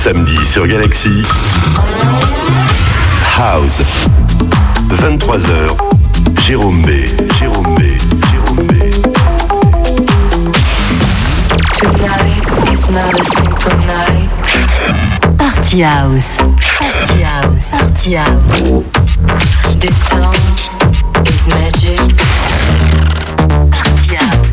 samedi sur Galaxy. House. 23h. Jérôme B. Tonight is not a simple night. Party House. This song is magic. Party House.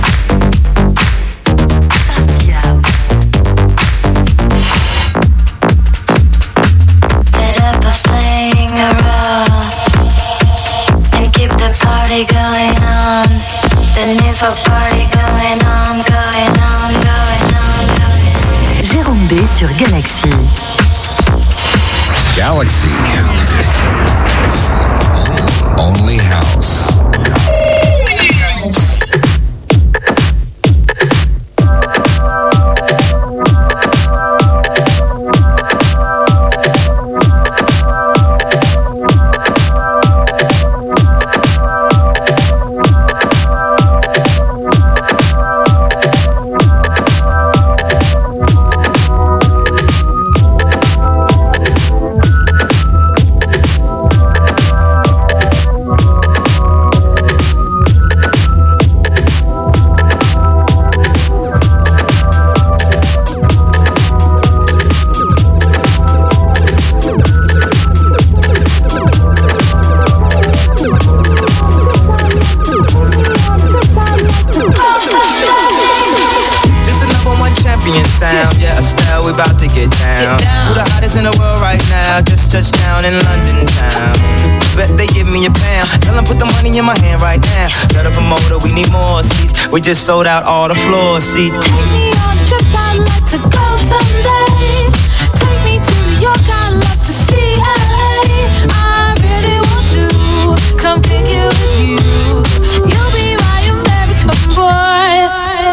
Set up a flame around and keep the party going on. Then if a party going on. Jérôme B sur Galaxy. Galaxy. Only house. Touchdown in London town. Bet they give me a pound. Tell them put the money in my hand right now. Set up a motor, we need more seats. We just sold out all the floor seats. Take me on a trip, I'd like to go someday. Take me to New York, I'd love to see LA. I really want to come pick you with you. You'll be my American boy.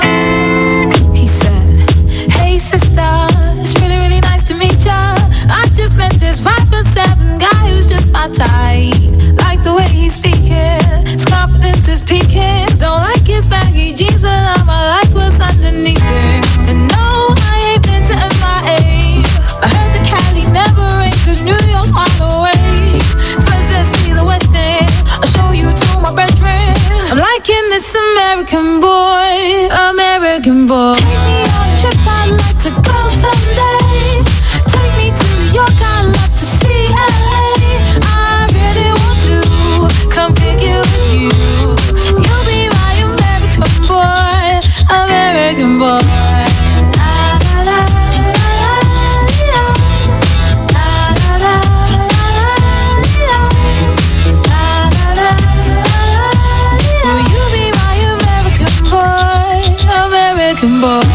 He said, hey sister, it's really, really nice to meet ya. I just met this 5'7" guy who's just my type. Like the way he's speaking, his confidence is peaking. Don't like his baggy jeans, but I'ma like what's underneath it. And no, I ain't been to MIA. I heard the Cali never rains, but New York's all the way. First let's see the West End, I'll show you to my bedroom. I'm liking this American boy. Take me on a trip, I'd like to go someday. Take me to New York, I'd love to see LA. I really want to come pick you with you. You'll be my American boy. Will you be my American boy?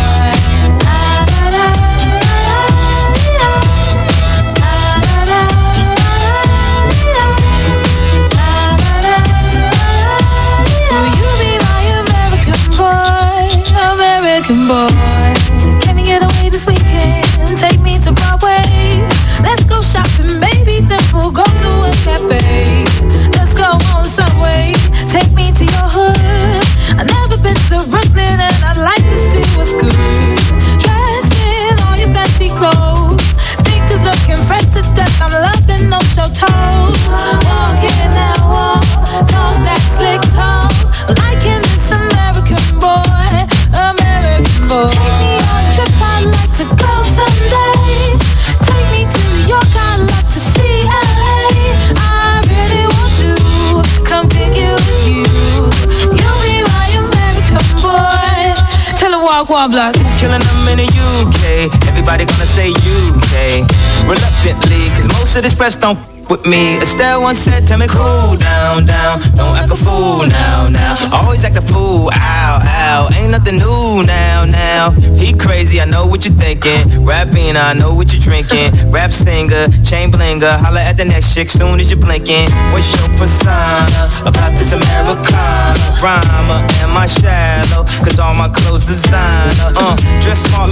Can we get away this weekend? Take me to Broadway. Let's go shopping, maybe then we'll go to a cafe. Let's go on Subway. Take me to your hood. I've never been to Brooklyn and I'd like to see what's good. Dressed in all your fancy clothes. Speakers looking fresh to death. I'm loving those show toes. Walking that walk, talk that slick talk. I'm liking this American boy. Take me on a trip, I'd like to go someday. Take me to New York, I'd love to see LA. I really want to come pick you with you. You'll be my American boy. Tell her walk one block. Killing them in the UK. Everybody gonna say UK. Reluctantly, cause most of this press don't with me. Estelle once said, tell me cool down, down. Don't act a fool now, now. Always act a fool, ow, ow. Ain't nothing new now, now. He crazy, I know what you're thinking. Rapping, I know what you're drinking. Rap singer, chain blinger. Holla at the next chick soon as you're blinking. What's your persona about this Americana? Rhymer, am I shallow? Cause all my clothes designer. Dress smart like a London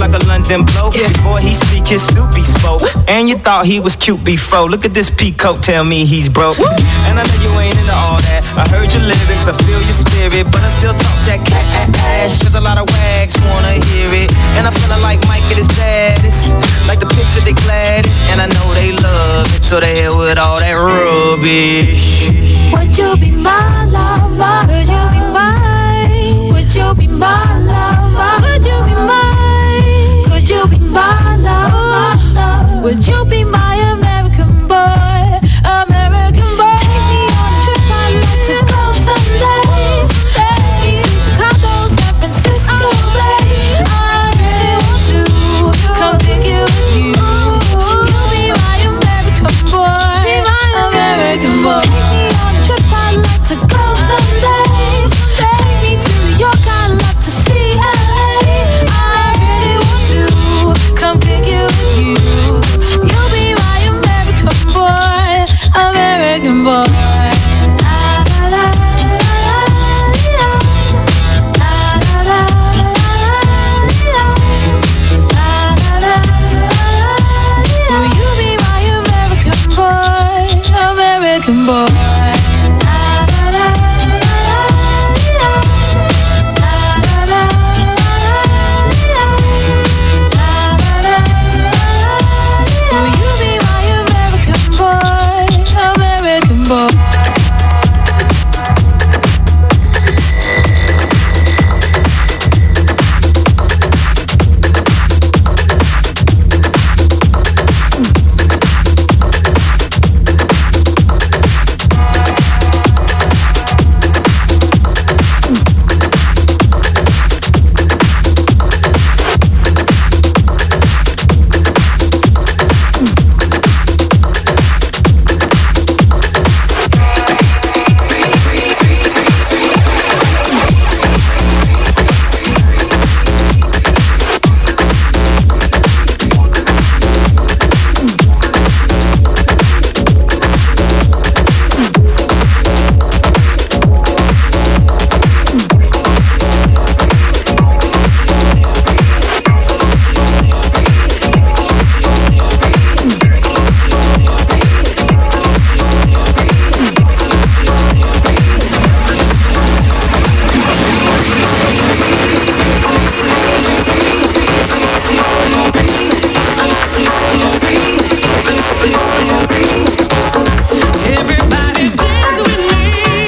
then blow. Before he speak, his Snoopy spoke. And you thought he was cute before. Look at this peacoat, tell me he's broke. And I know you ain't into all that. I heard your lyrics, I feel your spirit, but I still talk that cat ass. Cause a lot of wags wanna hear it. And I'm feeling like Mike at his baddest, like the picture they gladdest. And I know they love it, so they hell with all that rubbish. Would you be my lover? Would you be mine? Would you be my lover? Would you be mine? Could you be my lover? Would you be my American boy? American boy. Take me on a trip, I'd like to go someday. Take me to Chicago, San Francisco, babe. I really want to come pick you with you. You'll be my American boy. Be my American boy. Take me on a trip, I'd like to go someday. Take me to New York, I'd love to see LA. I really want to come pick you with you. You'll be my American boy, American boy. Will you be my American boy, American boy? Will you be my American boy, American boy? Everybody dance with me.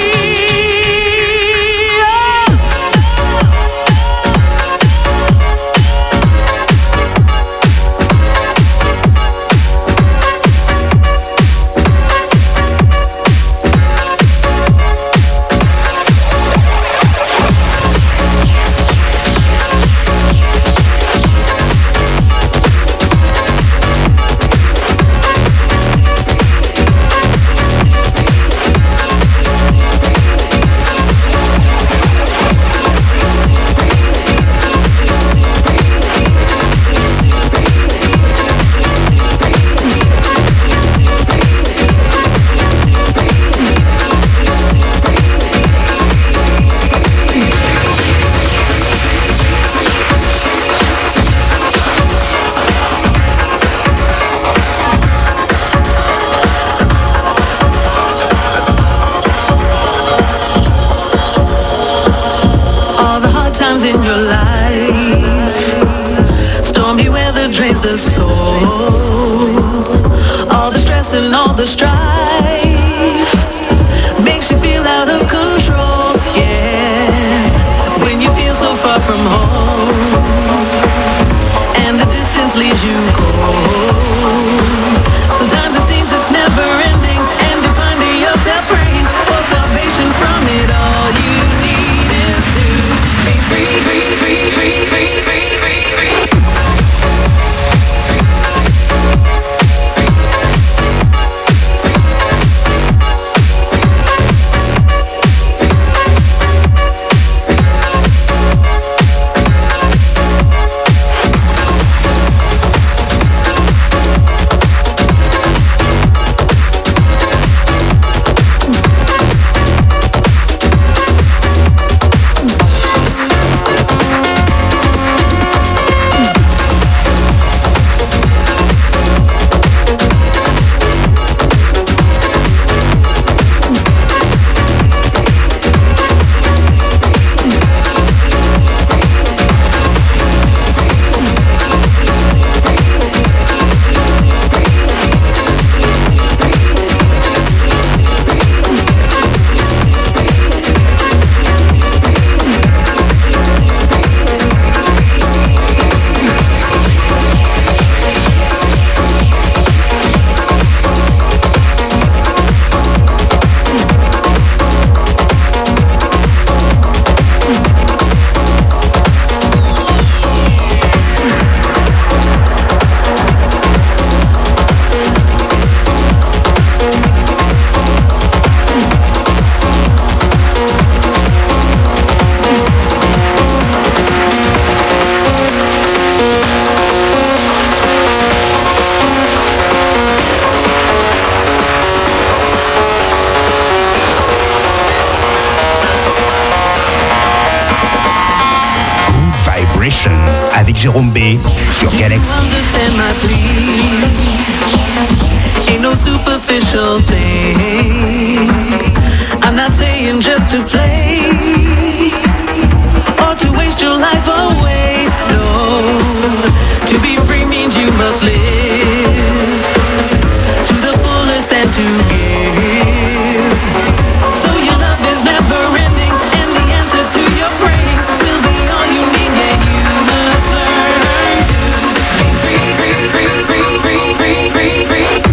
All the hard times in your life, stormy weather drains the soul. All the stress and all the strife makes you feel out of control. Yeah, when you feel so far from home and the distance leaves you cold. Sometimes it seems it's never ending, and you find yourself praying for salvation from it all. You need is to be free, free, free, free, free, free, free, free. Jérôme B sur Galaxy. Understand my plea. Ain't no superficial thing. I'm not saying just to play or to waste your life away. No, to be free means you must live to the fullest and to give. So your love is never ending, and the answer to your praying will be all you need. Yeah, you must learn to be free, free, free, free, free, free, free, free.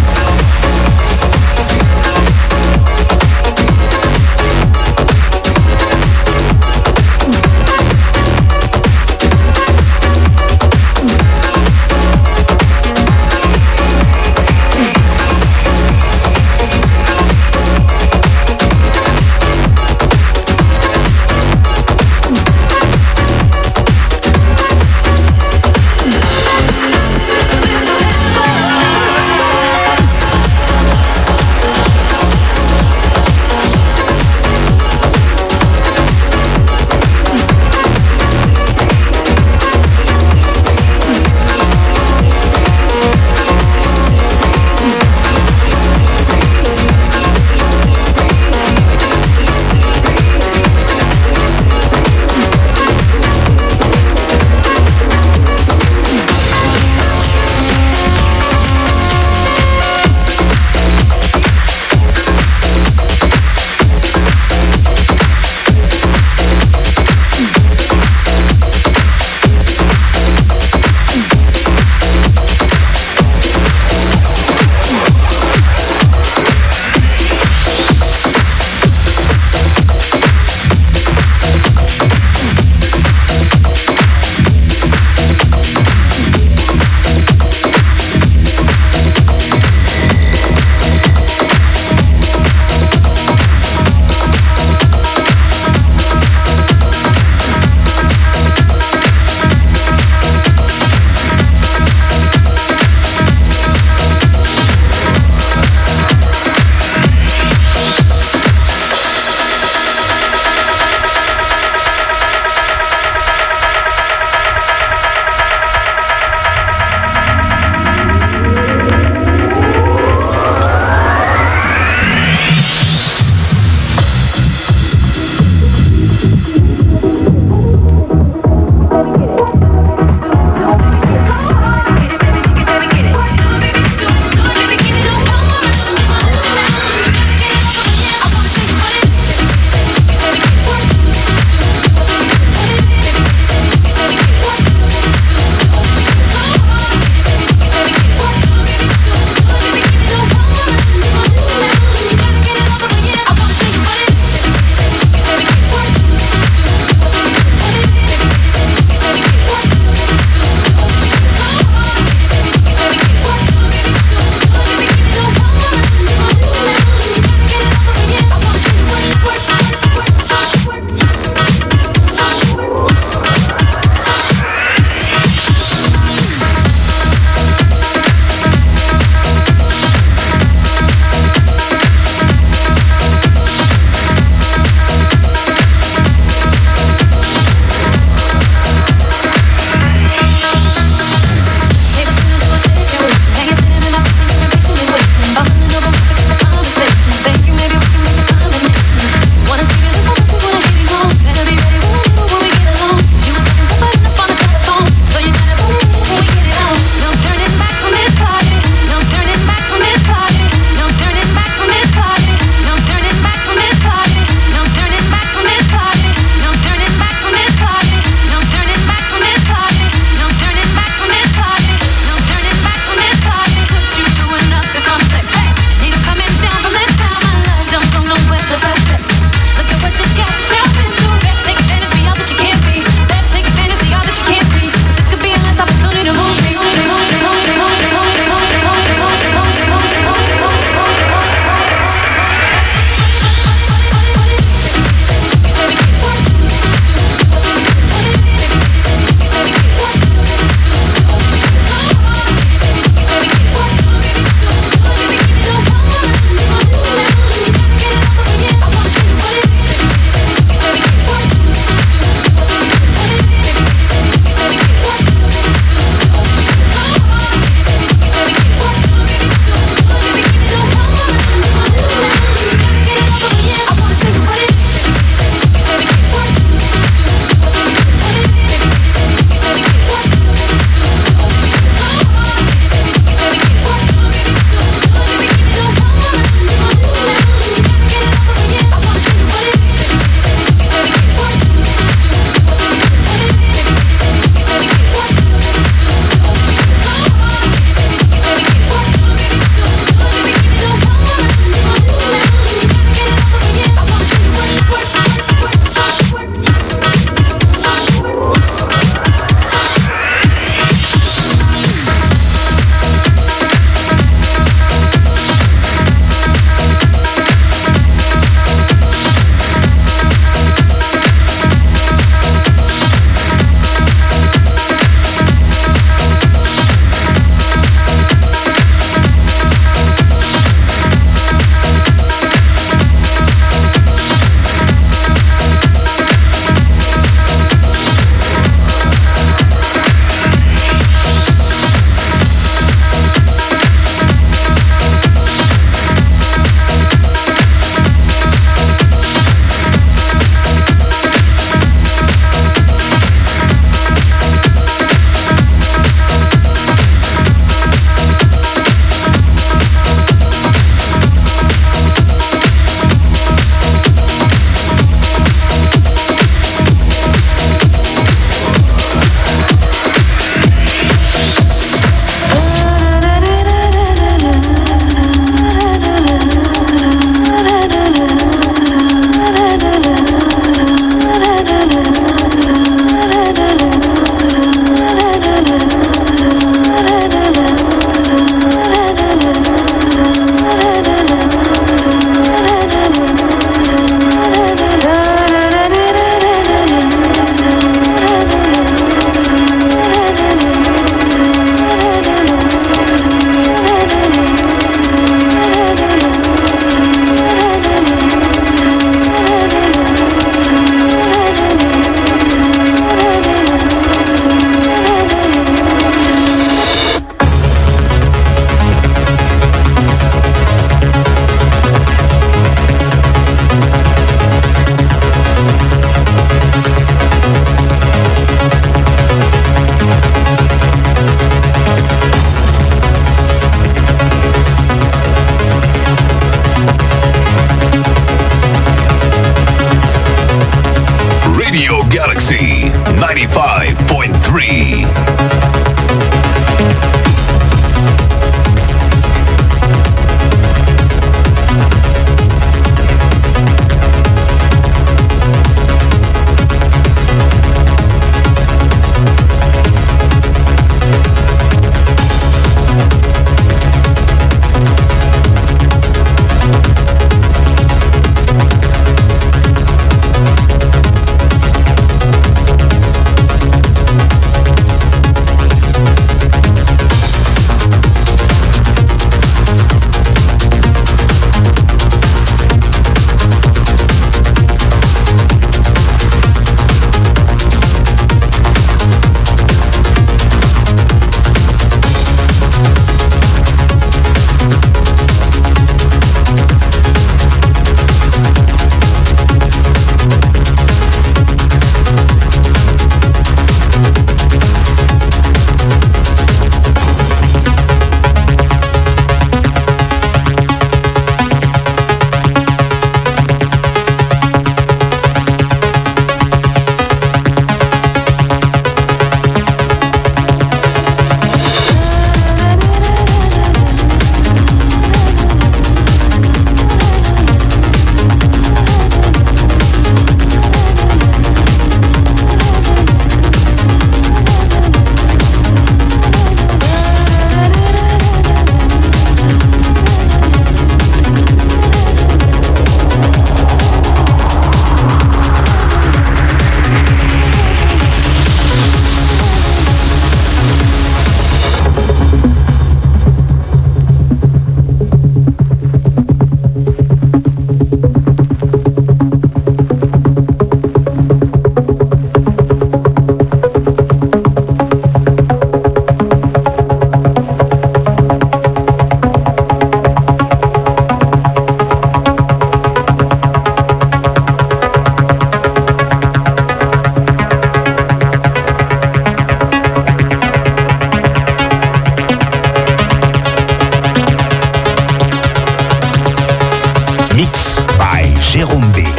Mix by Jérôme B.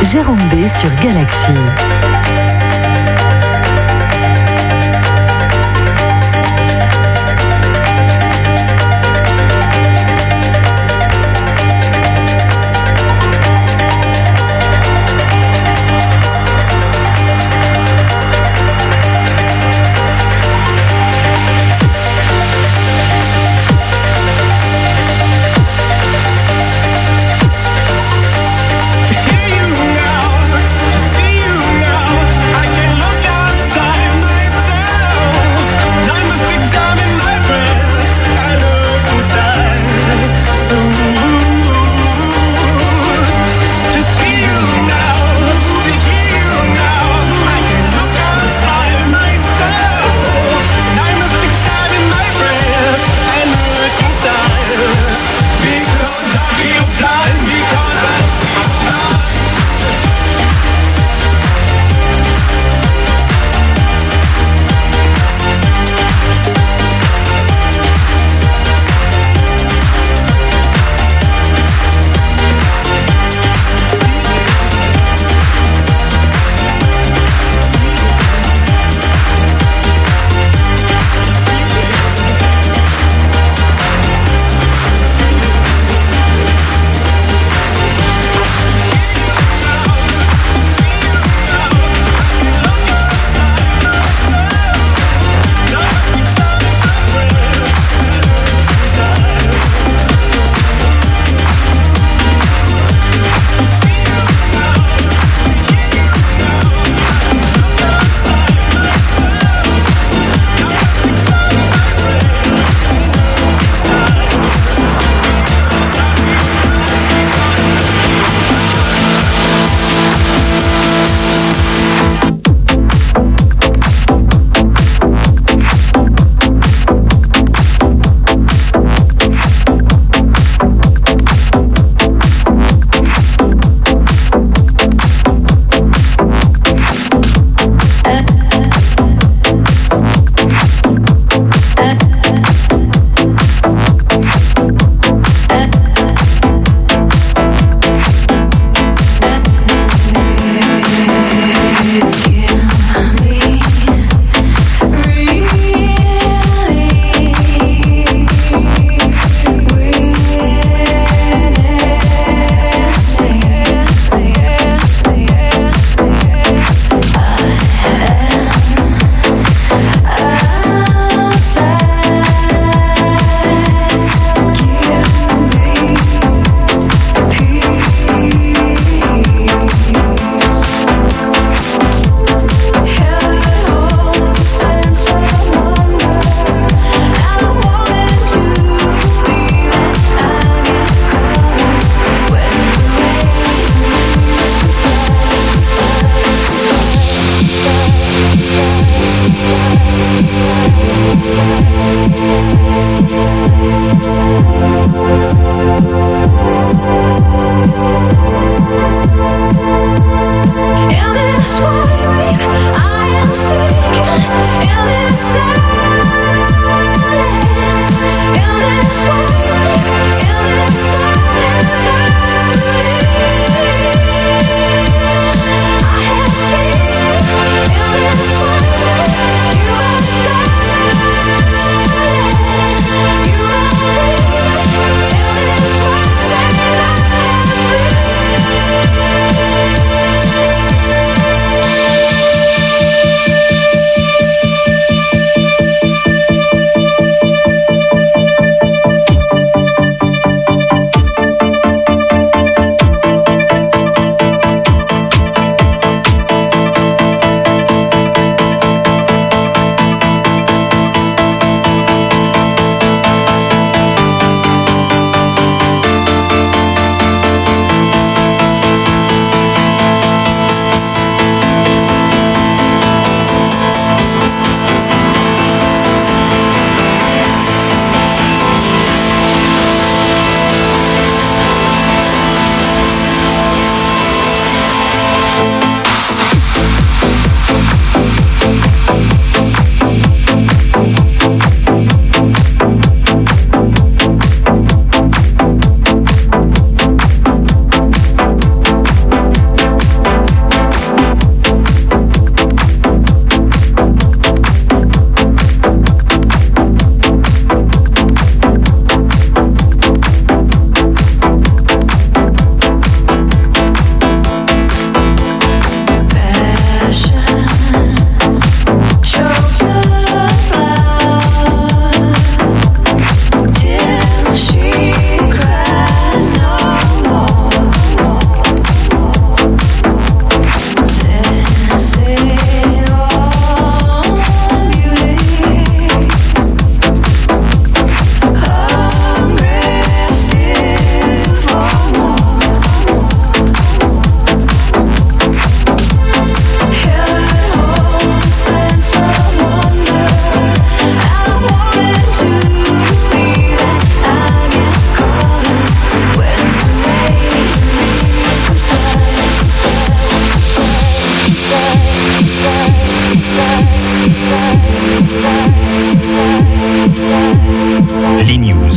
Jérôme B sur Galaxy. To hear you now, to see you now.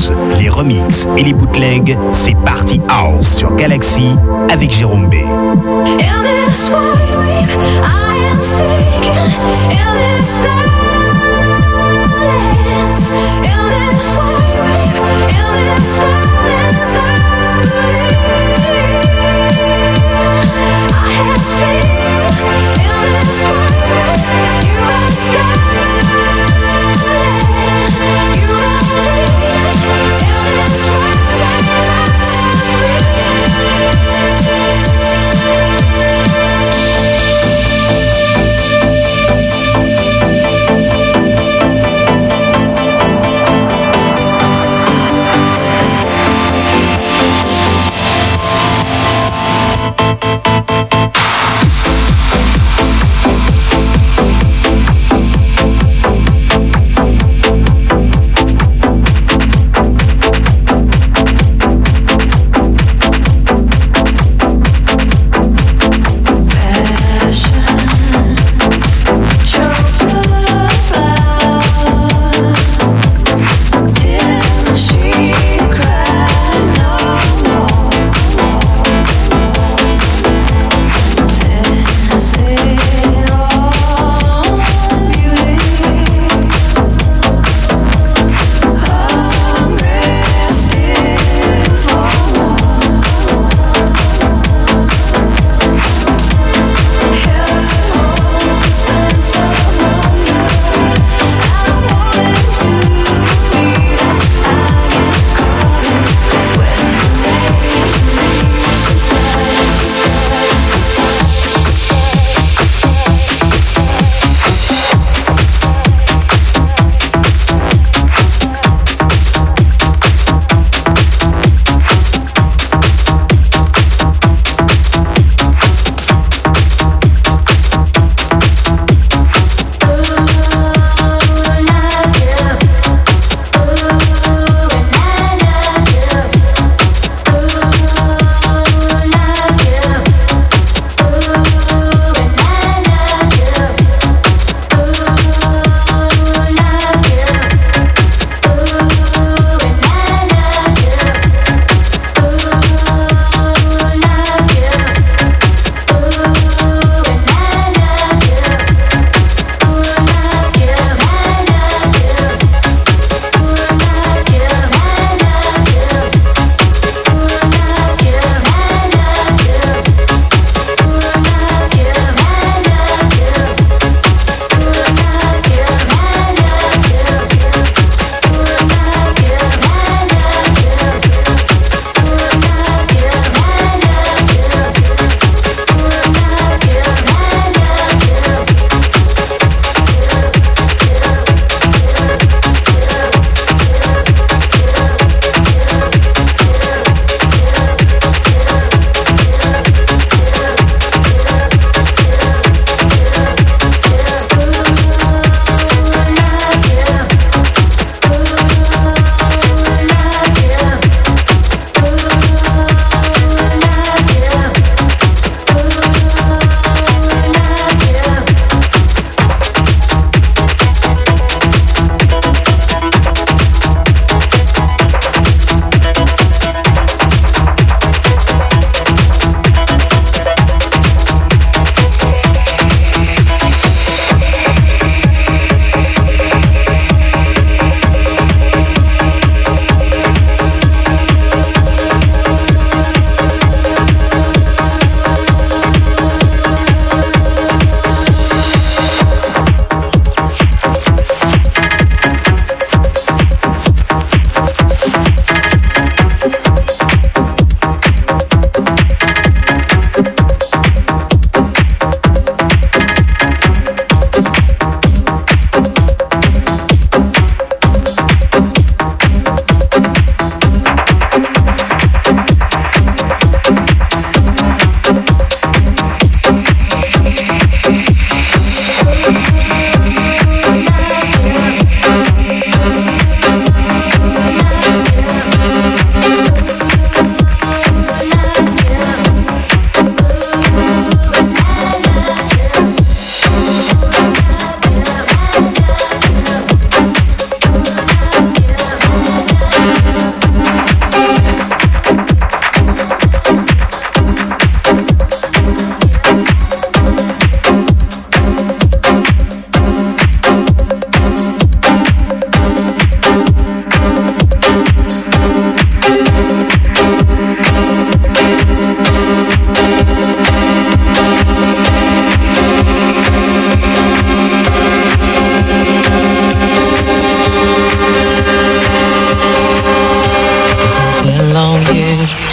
house, les remixes et les bootlegs, c'est Party House sur Galaxy avec Jérôme B. In this wide I am sinking in this silence. In this wide in this silence, I have seen in this wide you are silent. You are leaving in this wide.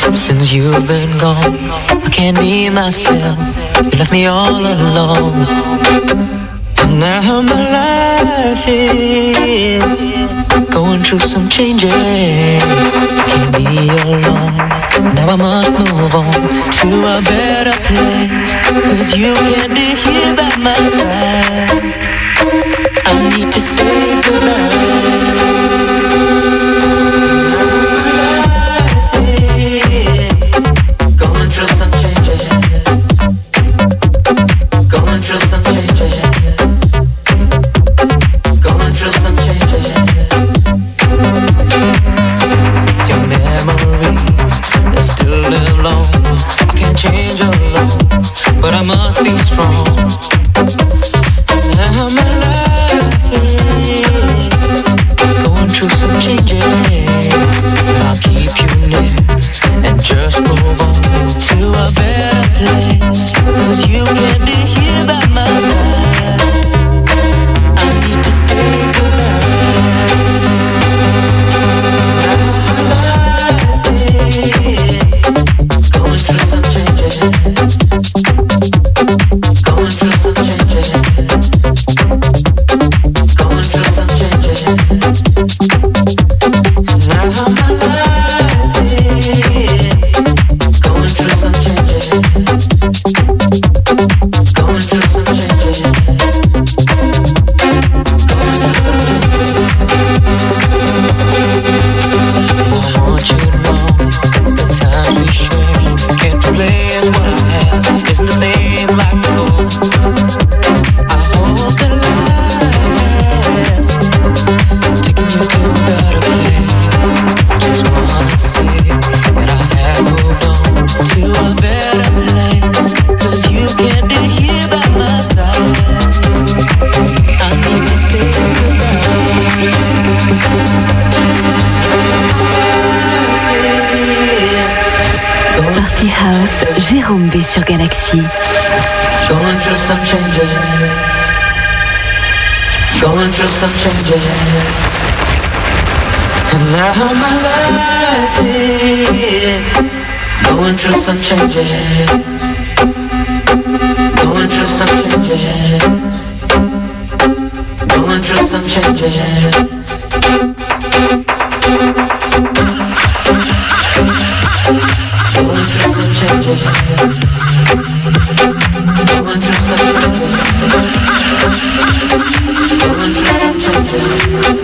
Since you've been gone, I can't be myself. You left me all alone. And now my life is going through some changes. Can't be alone. Now I must move on to a better place. 'Cause you can't be here by my side. I need to say goodbye. But I must be strong. Now my life is going through some changes. I'll keep you near and just move on to a better place. 'Cause you can't be here by my side. I need to say goodbye. Now my life is going through some changes. Going through some changes. Going through some changes. Now my life is going through some changes. Going through some changes. Going through some changes. I want you to know the time we share can't replace what I have. Isn't the same like before. I hope that last taking you to a better place. Just wanna say that I have moved on to a better place. 'Cause you can't be here by my side. I need to say goodbye. Party House, Jérôme B sur Galaxy. Going through some changes. Going through some changes. And now my life is going through some changes. Going through some changes. Going through some changes. Going through some changes. Going through some changes. Going through some changes.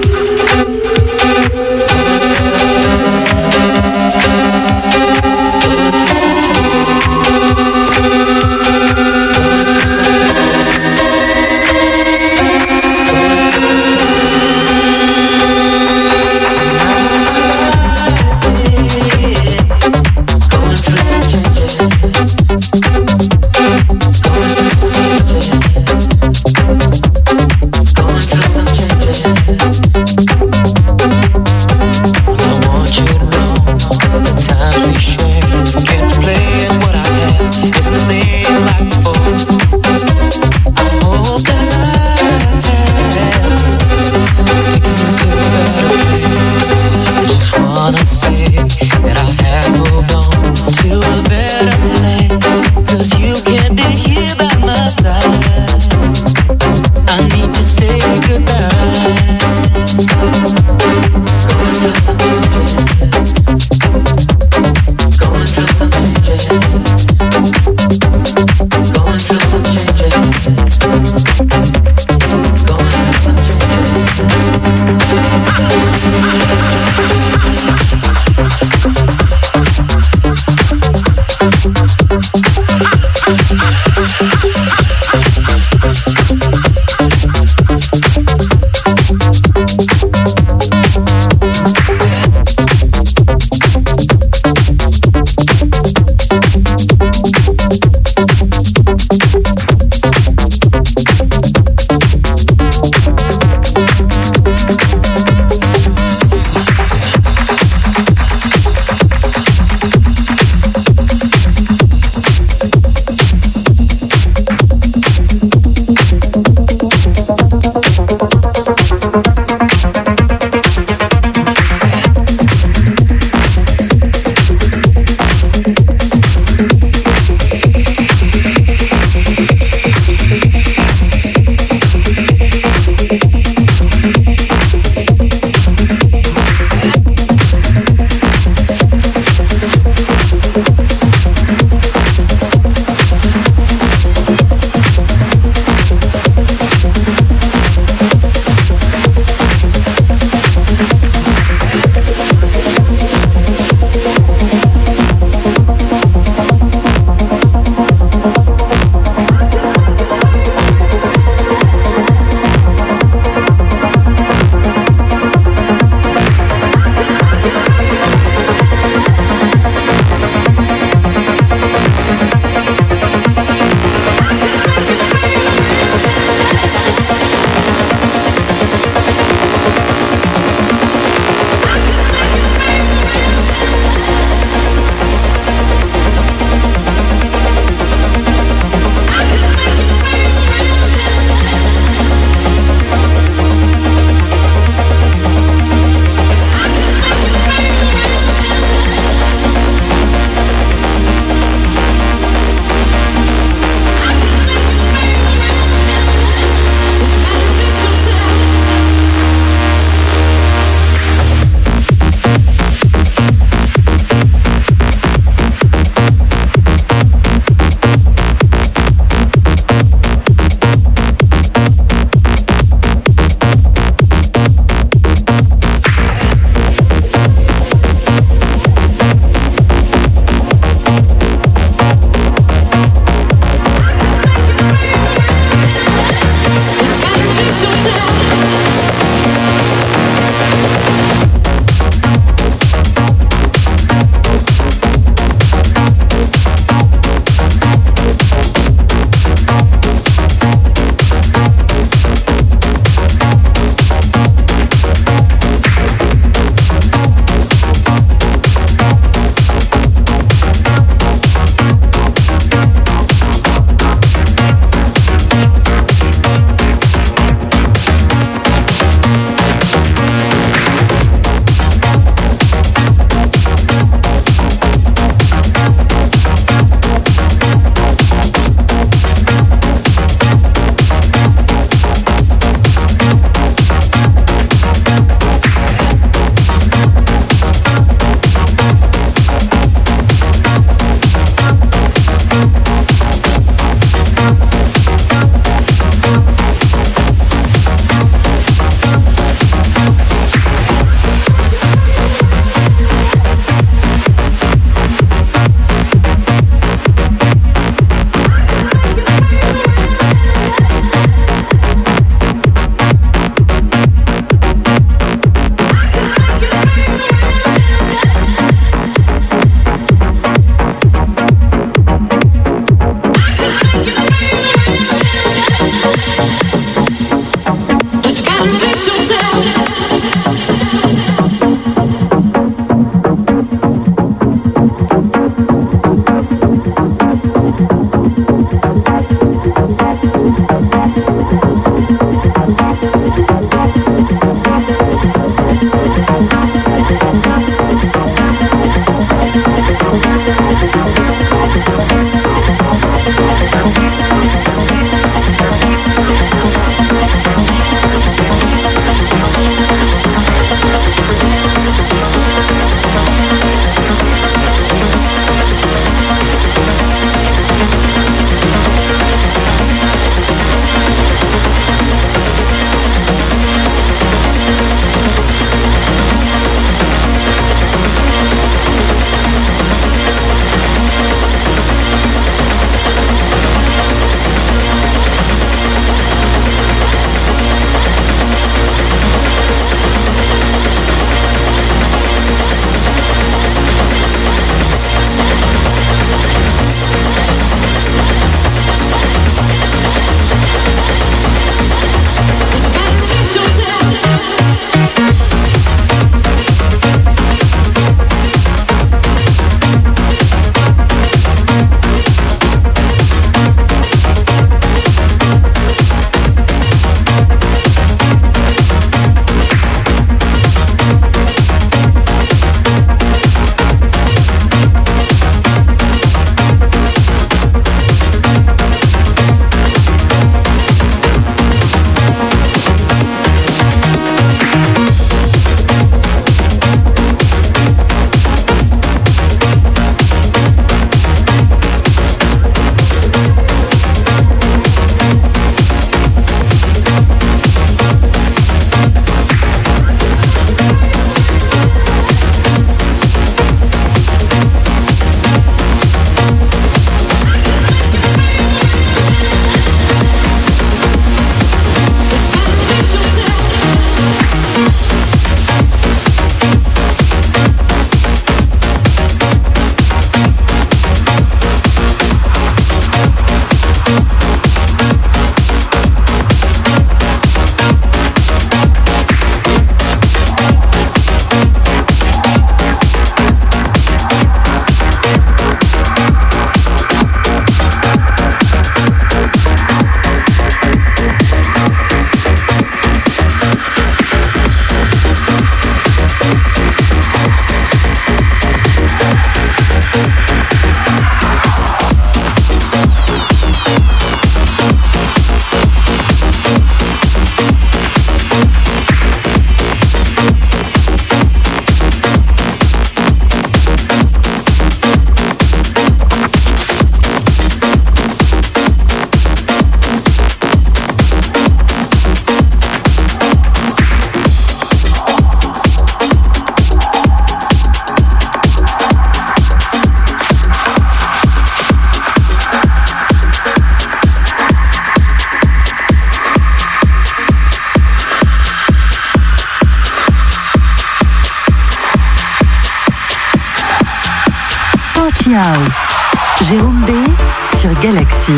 Party House. Jérôme B sur Galaxy.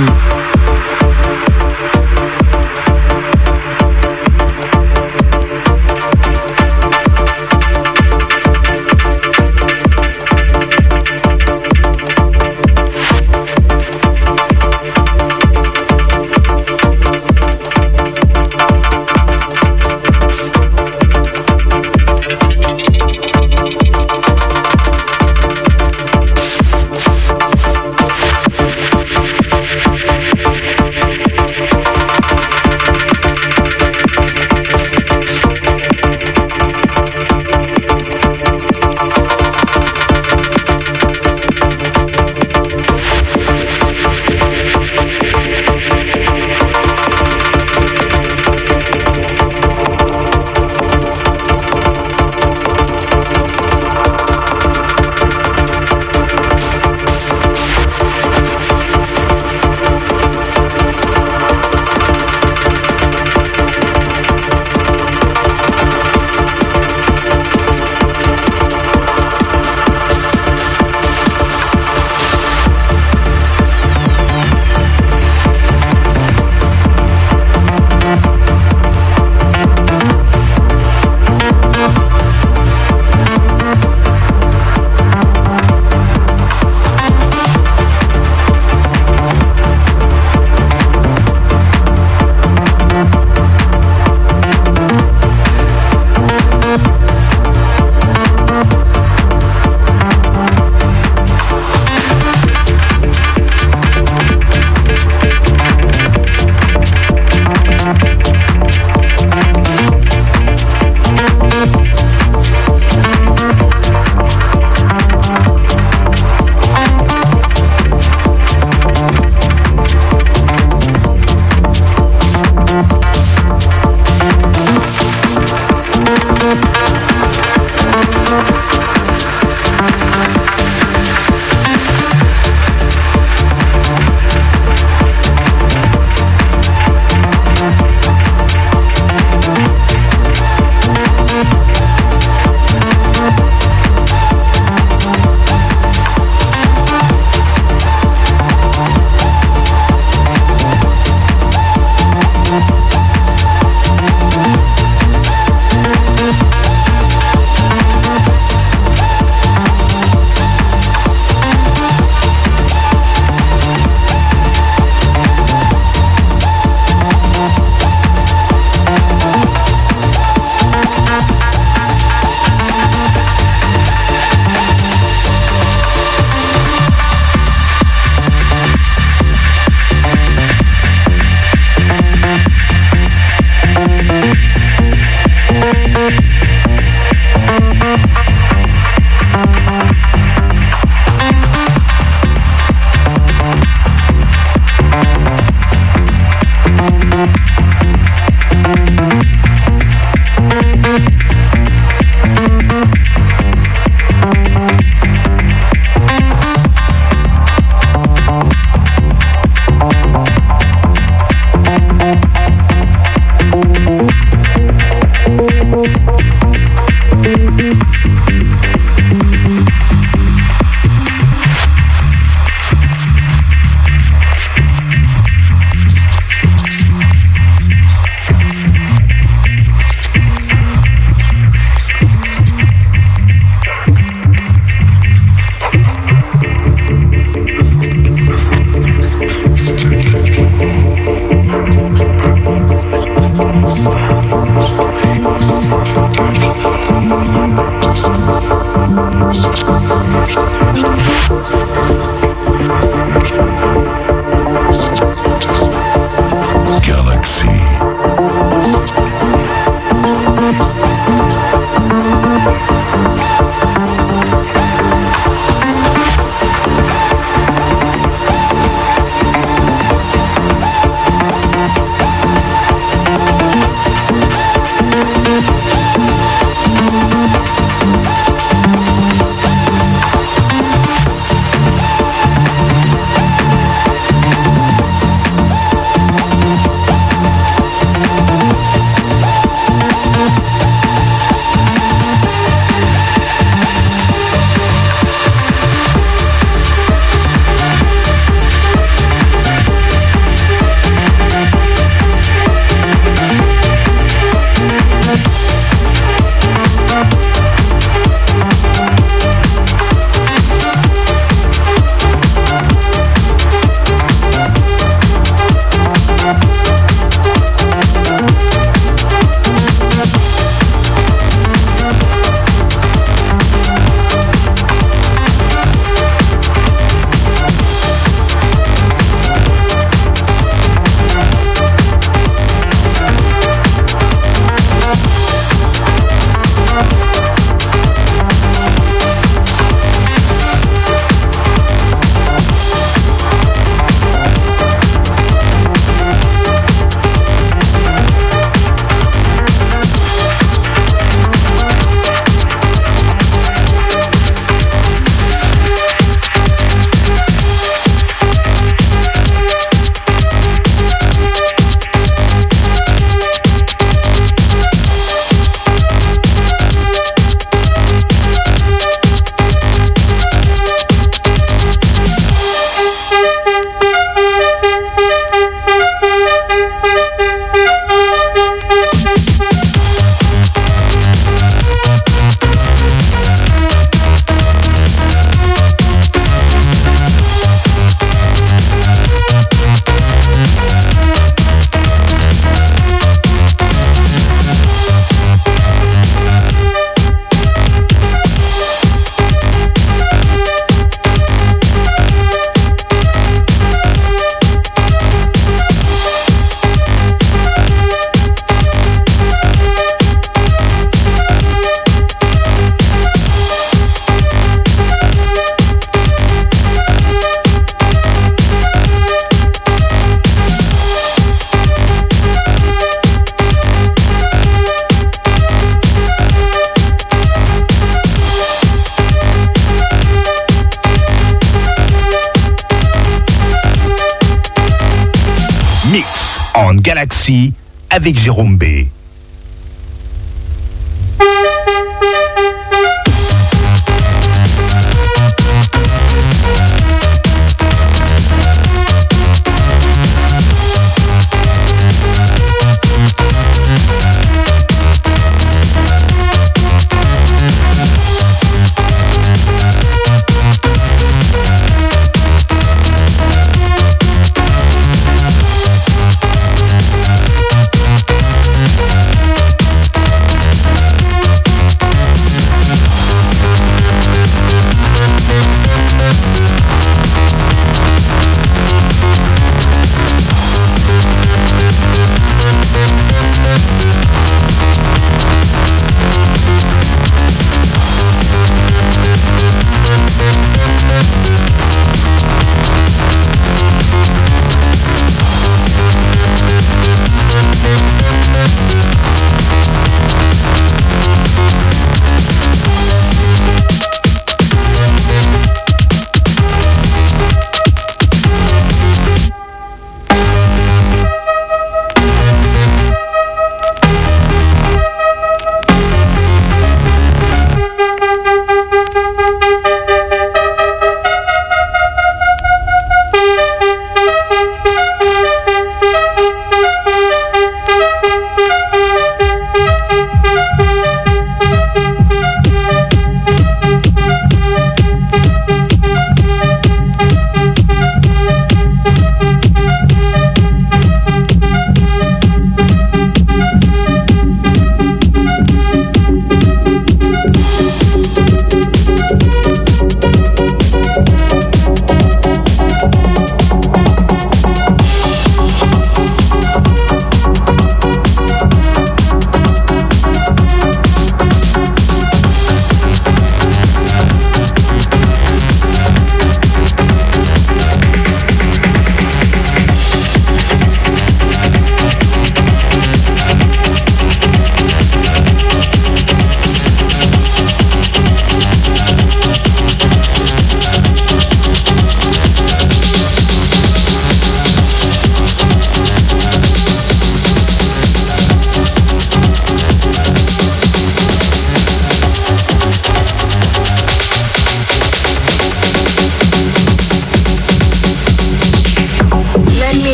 Galaxy avec Jérôme B.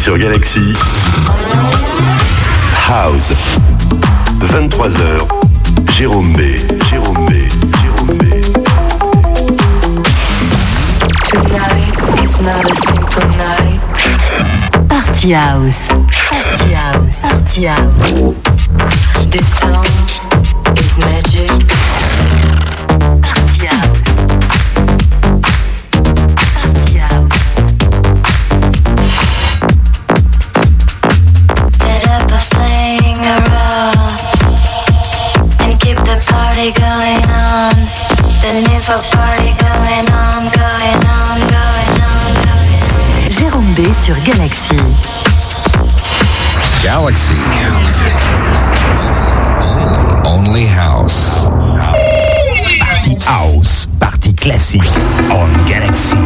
sur Galaxy. House. 23h. Jérôme B. Tonight is not a simple night. Party House. This song is magic. Party House. Set up a flame around and keep the party going on. Then if a party going on. Jérôme B sur Galaxy. Galaxy. Only house. Party House, party classique on Galaxy.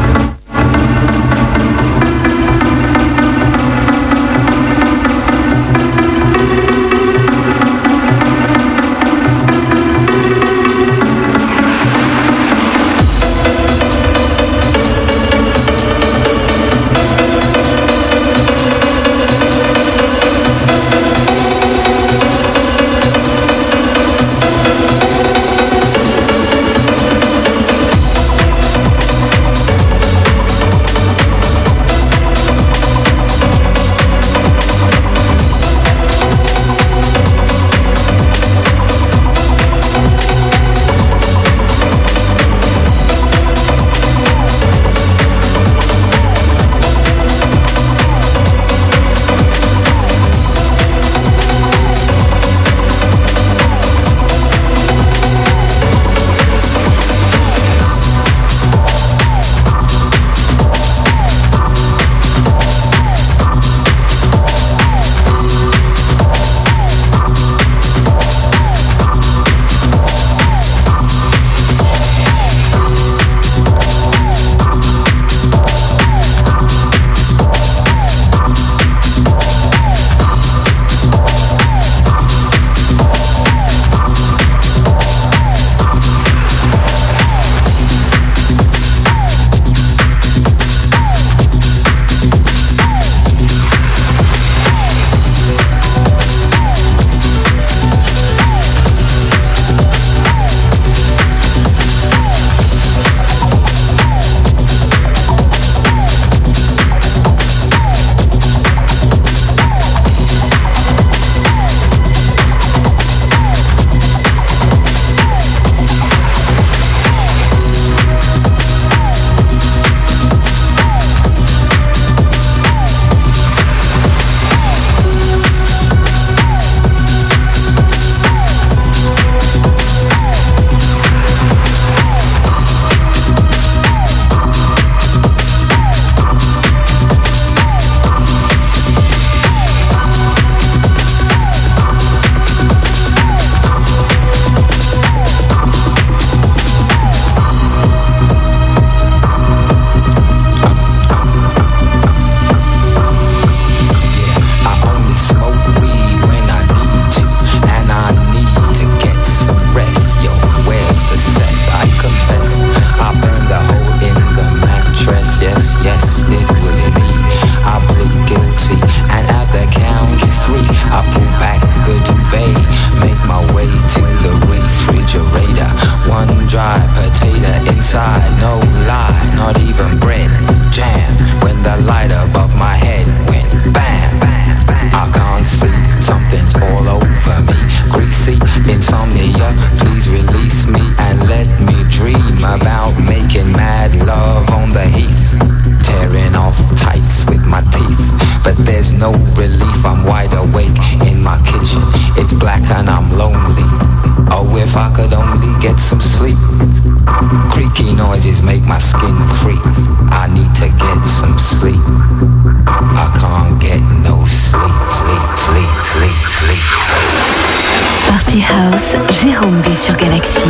Party House, Jérôme B sur Galaxy.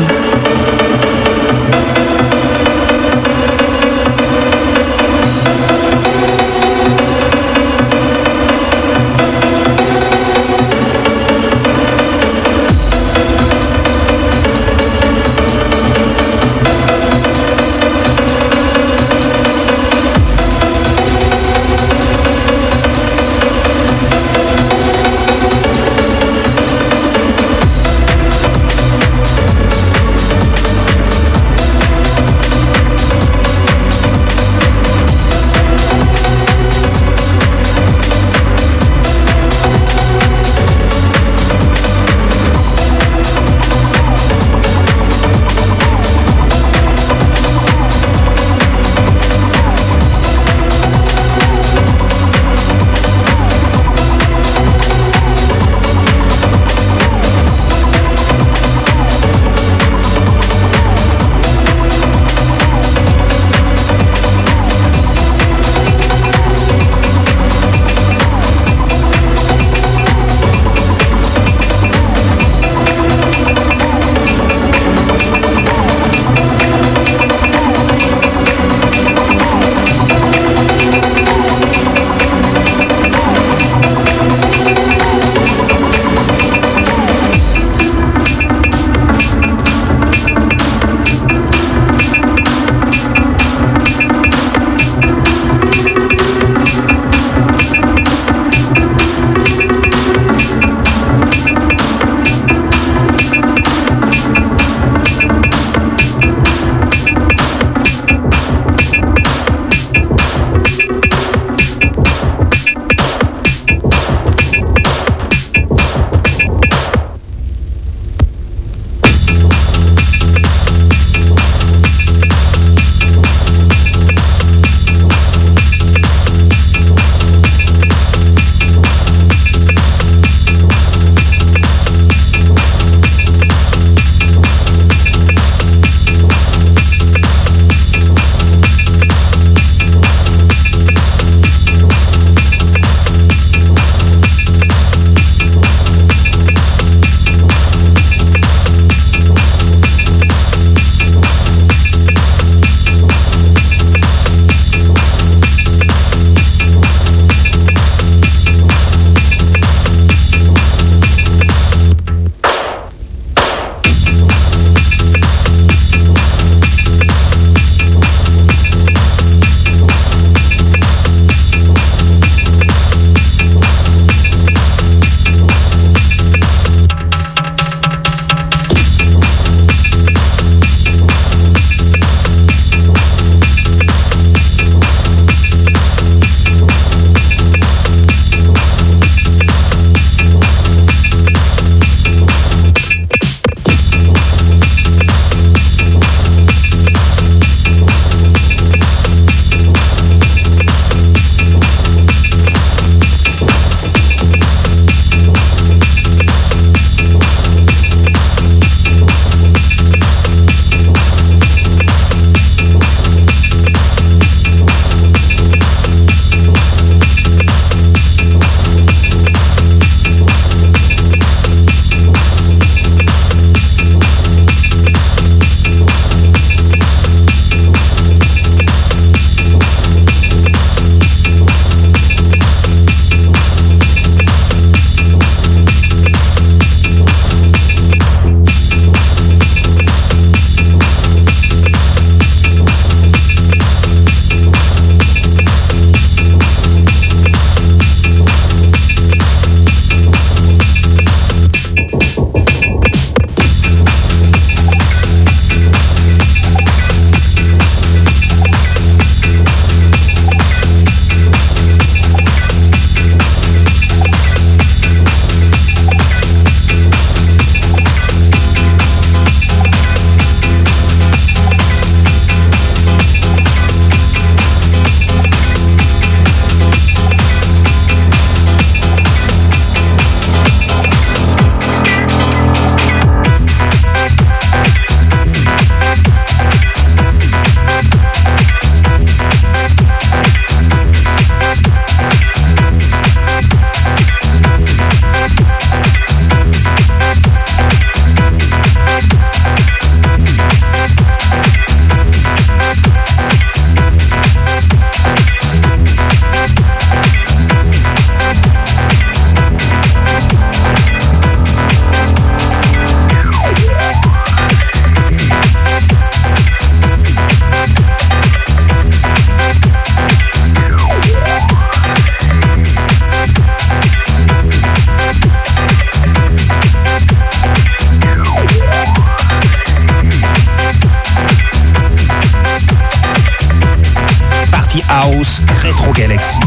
House Retro Galaxy.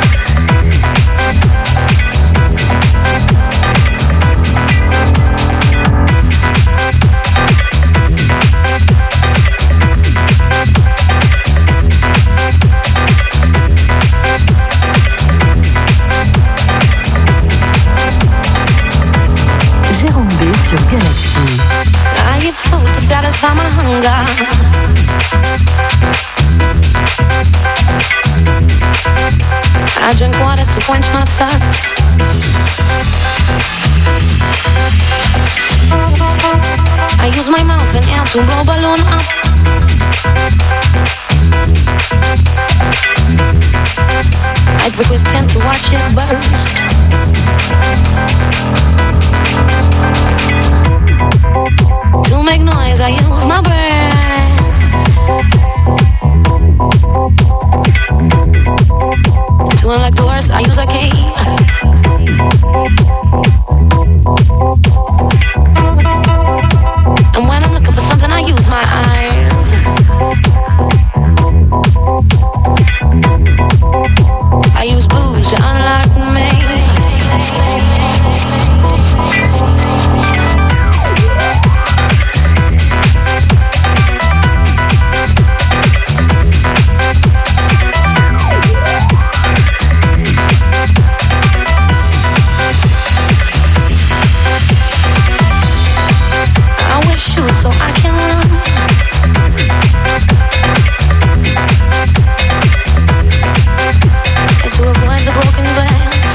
Jérôme B sur Galaxy. I eat food to satisfy my hunger. I drink water to quench my thirst. I use my mouth and air to blow balloon up. I break with pen to watch it burst. To make noise, I use my breath. To unlock doors, I use a key. And when I'm looking for something, I use my eyes. I use booze to unlock me. So I can run. It's to avoid the broken glass.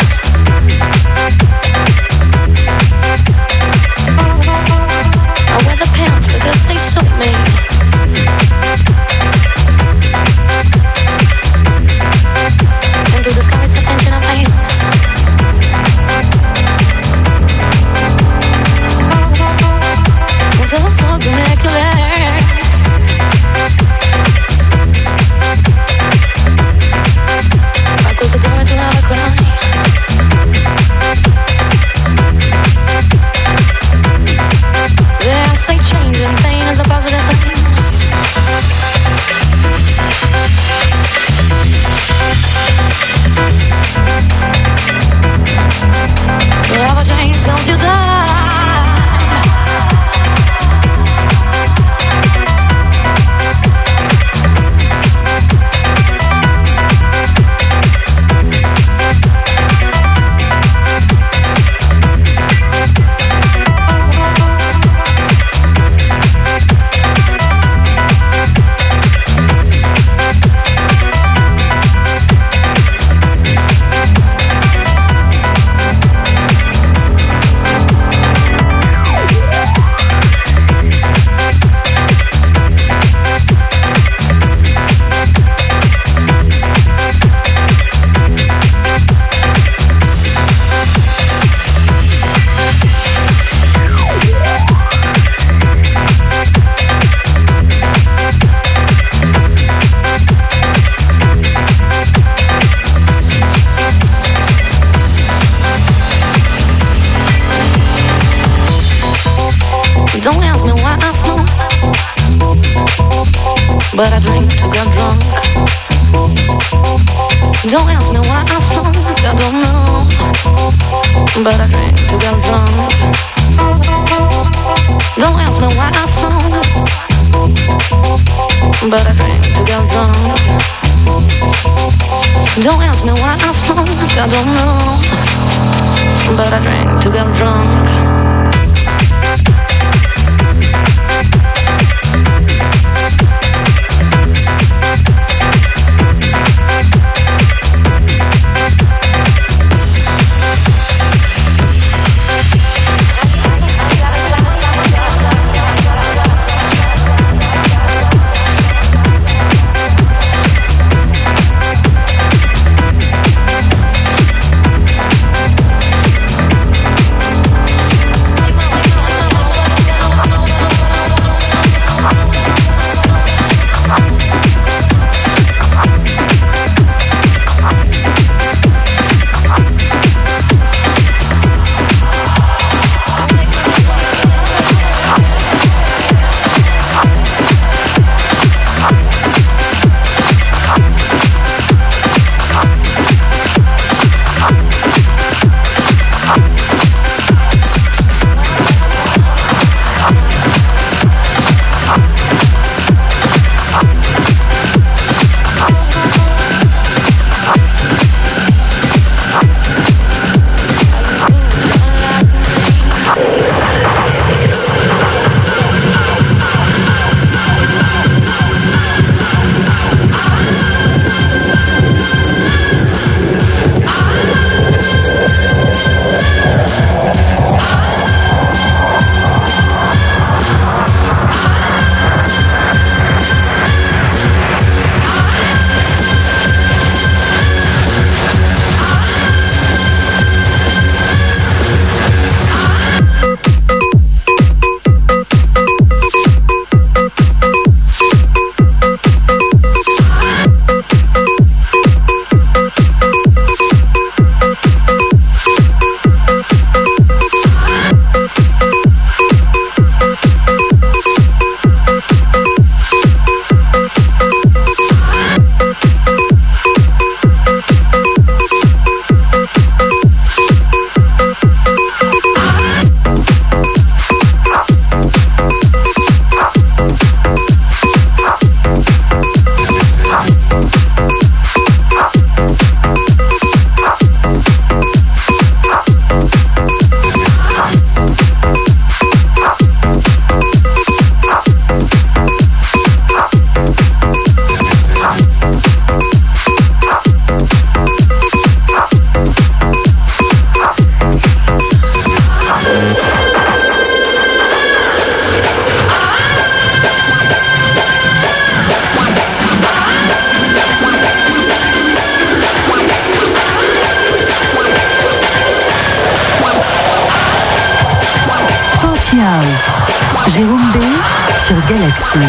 I wear the pants because they suit me. And to discourage the tension of my hips. Until I'm so vernacular. I close the door until I cry. There I say change and pain is a positive thing. Forever change till you die. Don't ask me why I smoke, but I drink to get drunk. Don't ask me why I smoke, I don't know, but I drink to get drunk. Don't ask me why I smoke, but I drink to get drunk. Don't ask me why I smoke, I don't know, but I drink to get drunk. Party House. Jérôme B sur Galaxy.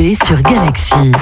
B sur Galaxy.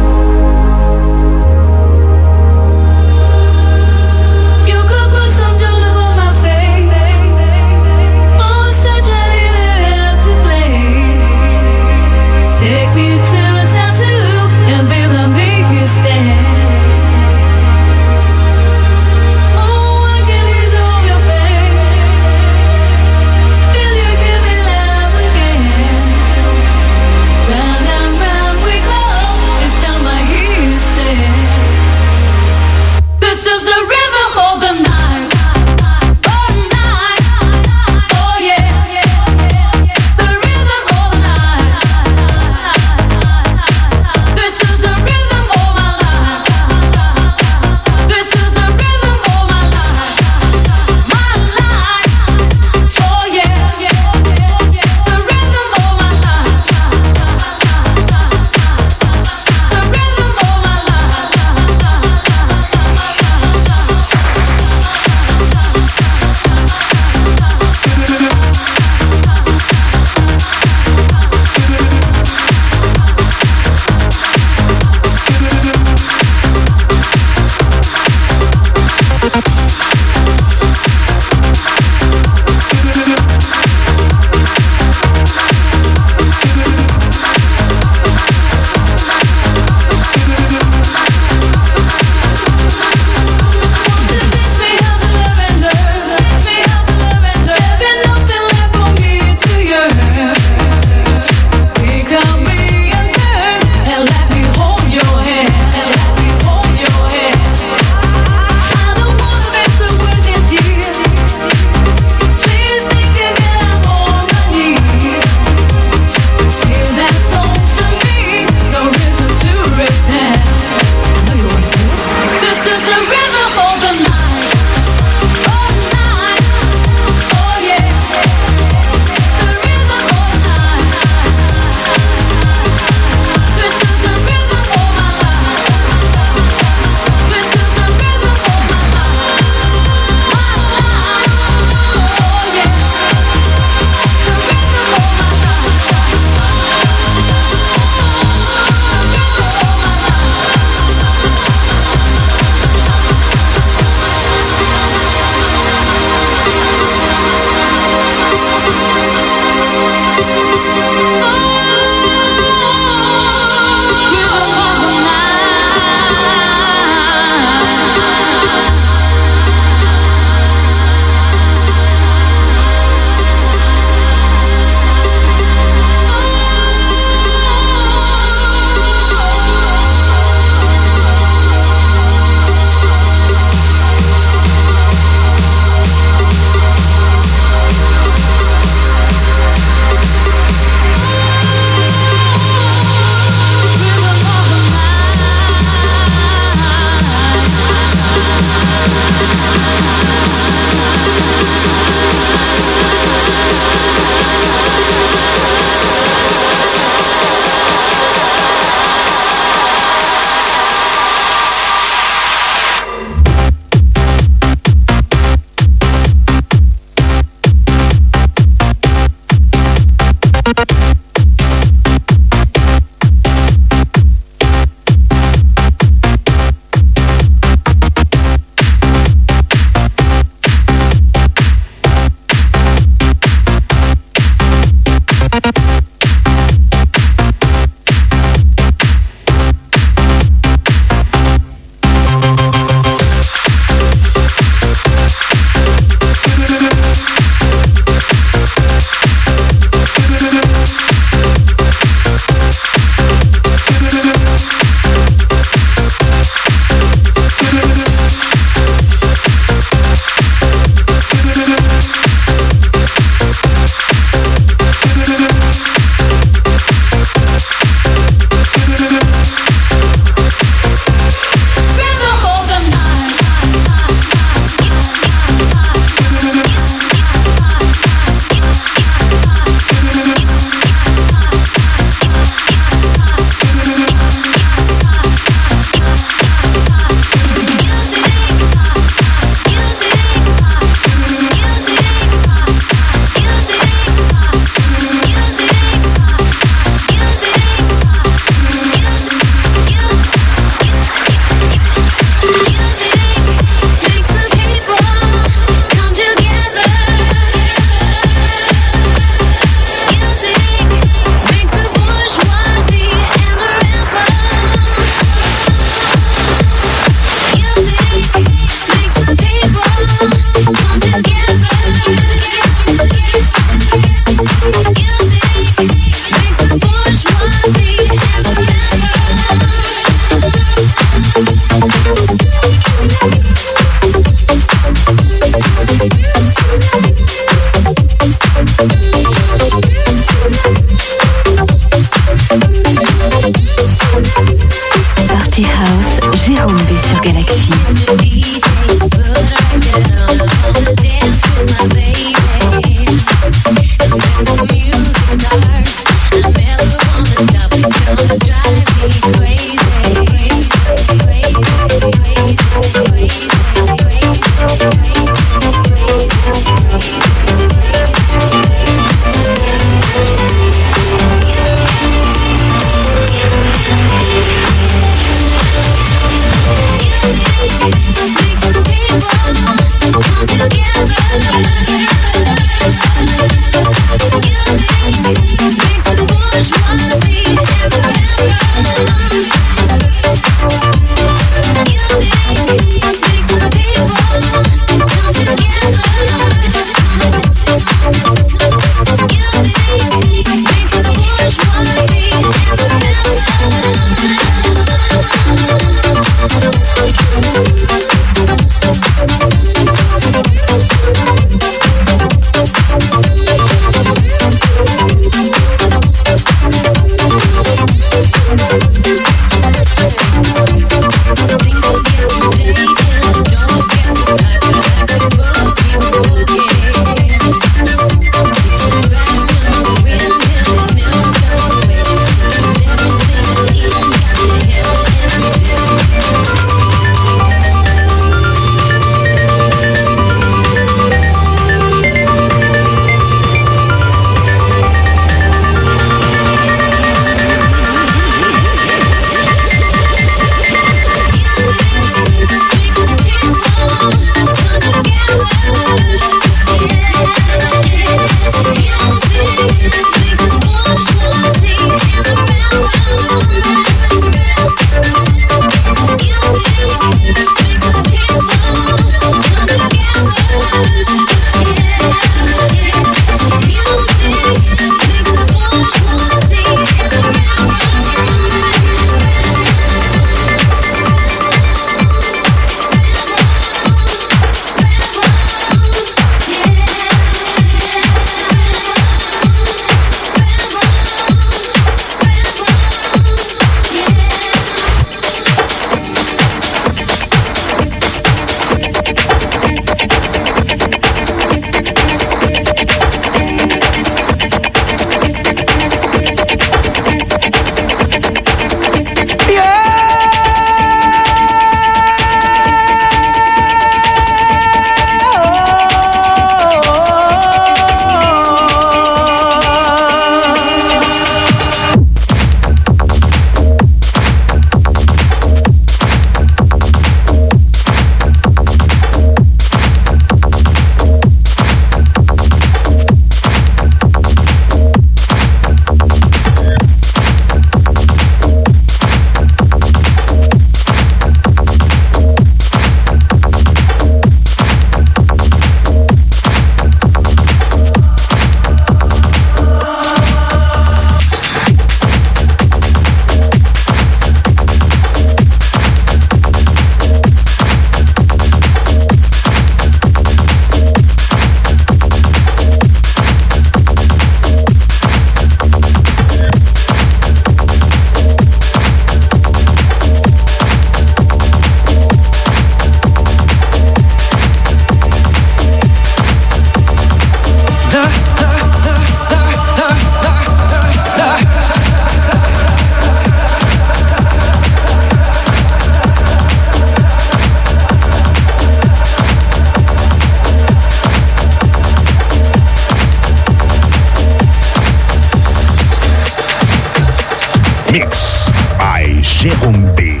Mix by Jérôme B.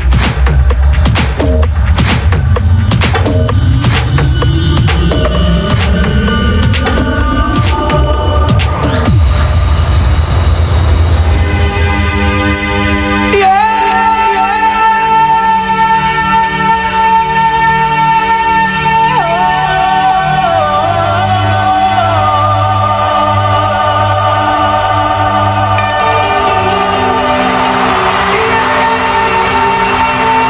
Yeah.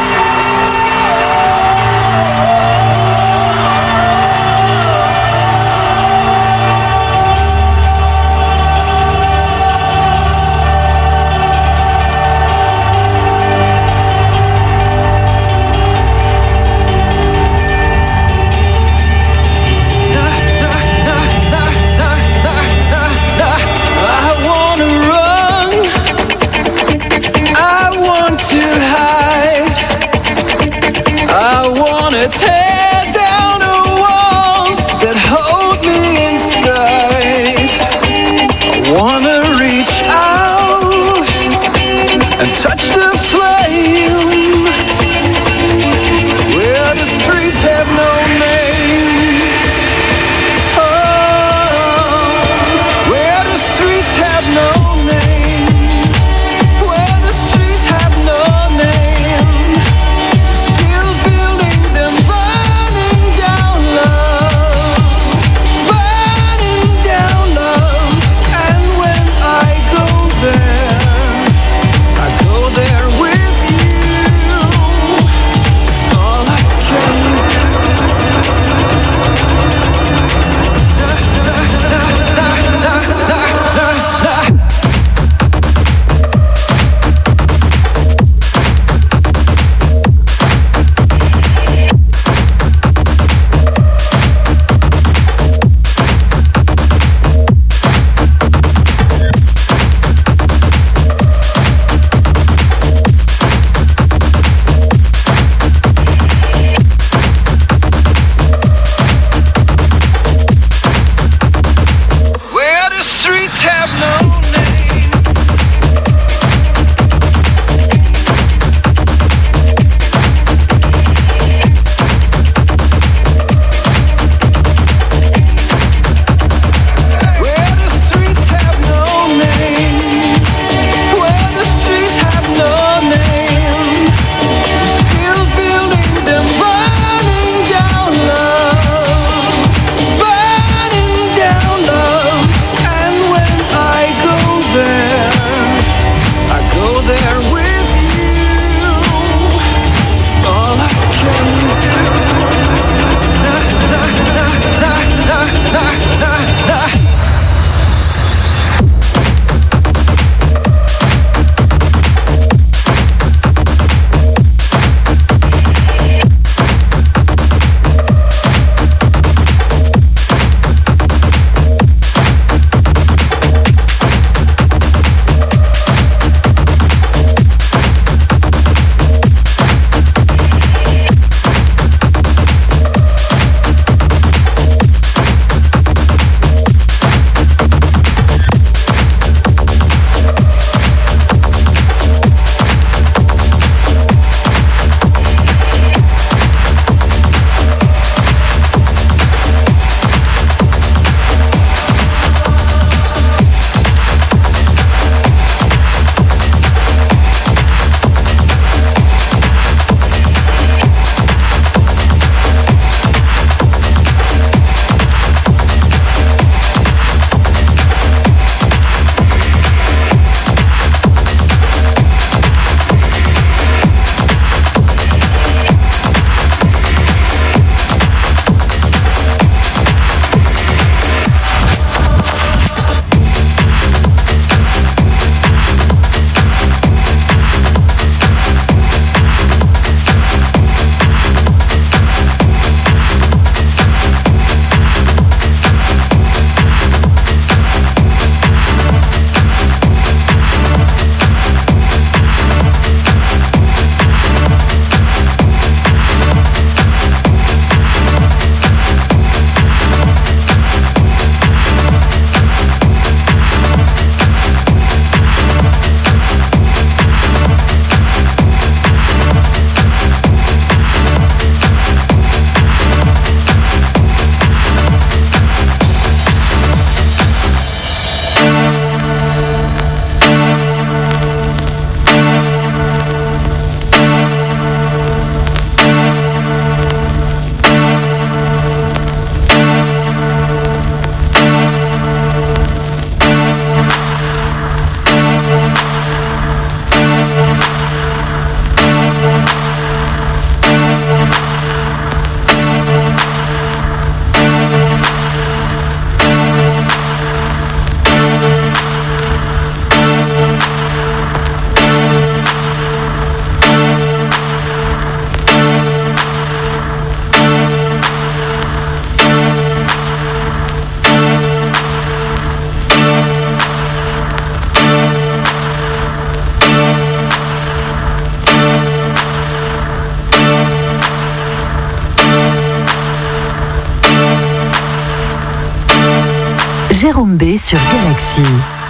Jérôme B sur Galaxy.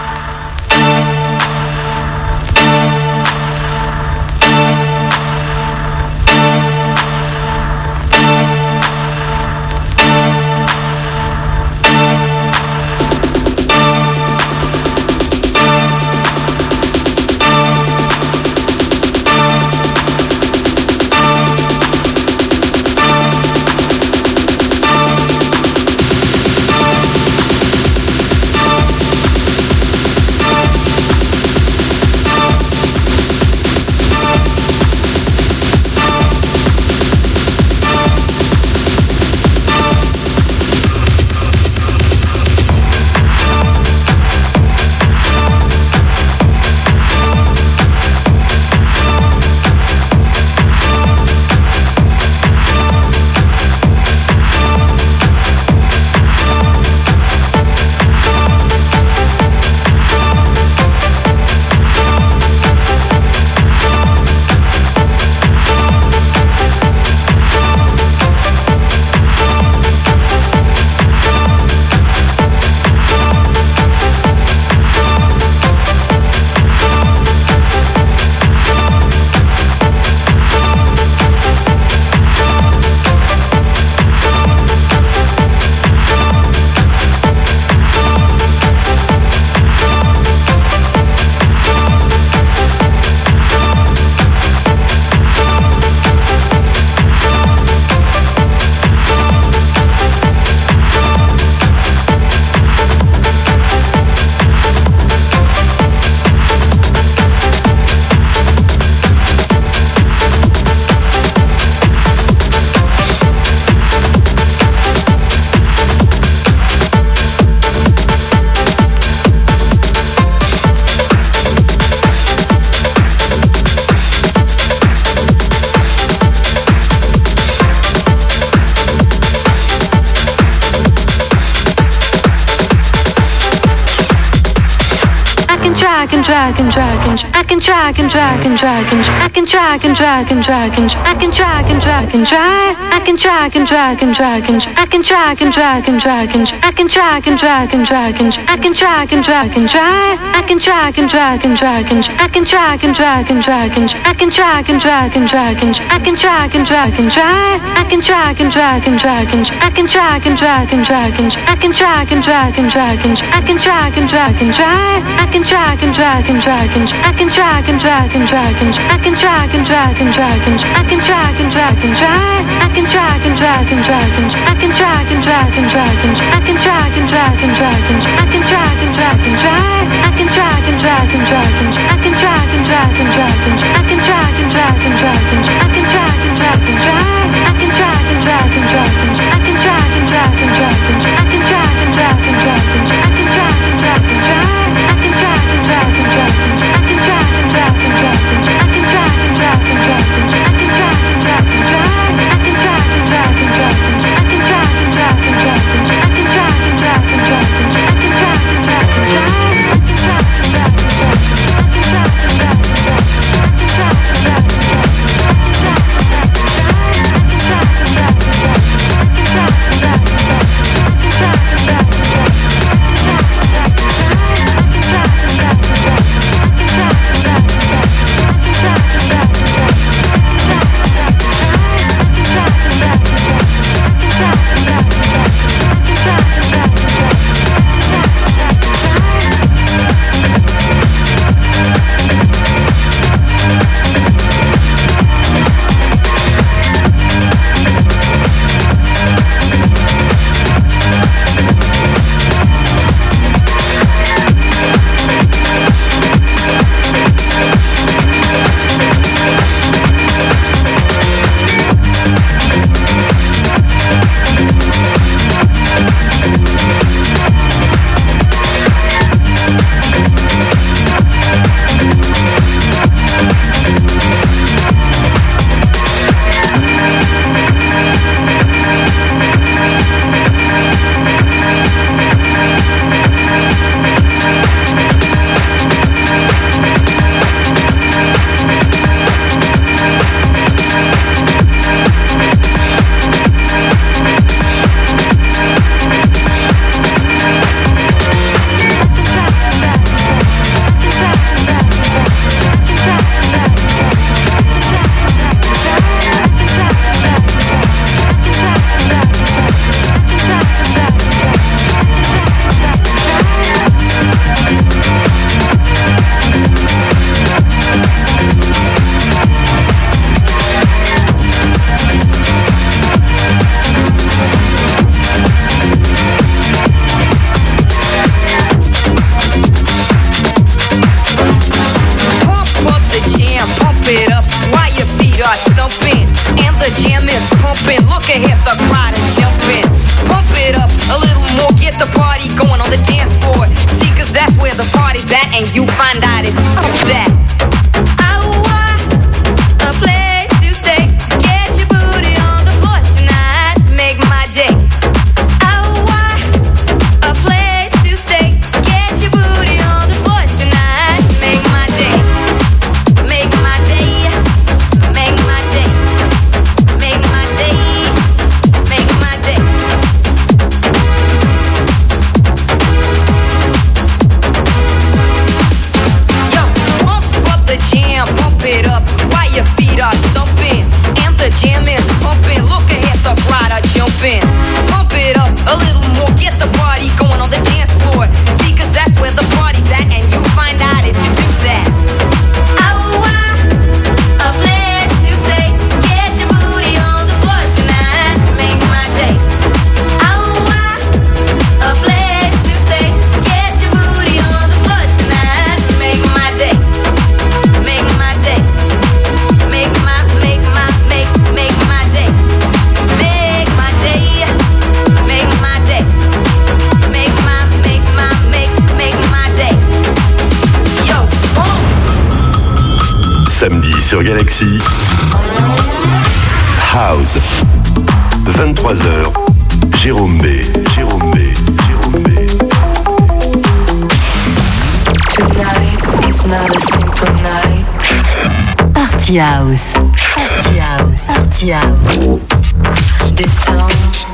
drag and drag and I can drag and drag and drag and I can drag and drag and drag and I can drag and drag and drag I can drag and drag and drag and I can drag and drag and drag and I can drag and drag and drag and I can drag and drag and drag I can drag and drag and drag and I can drag and drag and drag and I can drag and drag and drag and I can drag and drag and drag I can drag and drag and drag and I can drag and drag and drag and I can drag and drag and drag and I can drag and drag and drag I can drag and drag and drag and I can drag and drag and drag and I can drag and drag and drag and I can drag and drag and drag I can drag and drag and drag and I can drag and drag and drag and I can drag and drag and drag and I can drag and drag and drag I can drag and drag and drag and I can drag and drag and drag and I can drag and drag and drag and I can drag and drag and drag I can drag and drag and drag and I can drag and drag and drag and I can drag and drag and drag and I can drag and drag and drag I can drag and drag and drag and I can drag and drag and drag and I can drag and drag and drag and I can drag and drag and drag I can drag and drag and drag and I can drag and drag and drag and I can drag and drag and drag and I can drag and drag and drag I can drag and drag and drag sur Galaxy. House. 23h. Jérôme B. Tonight is not a simple night. Party House. This song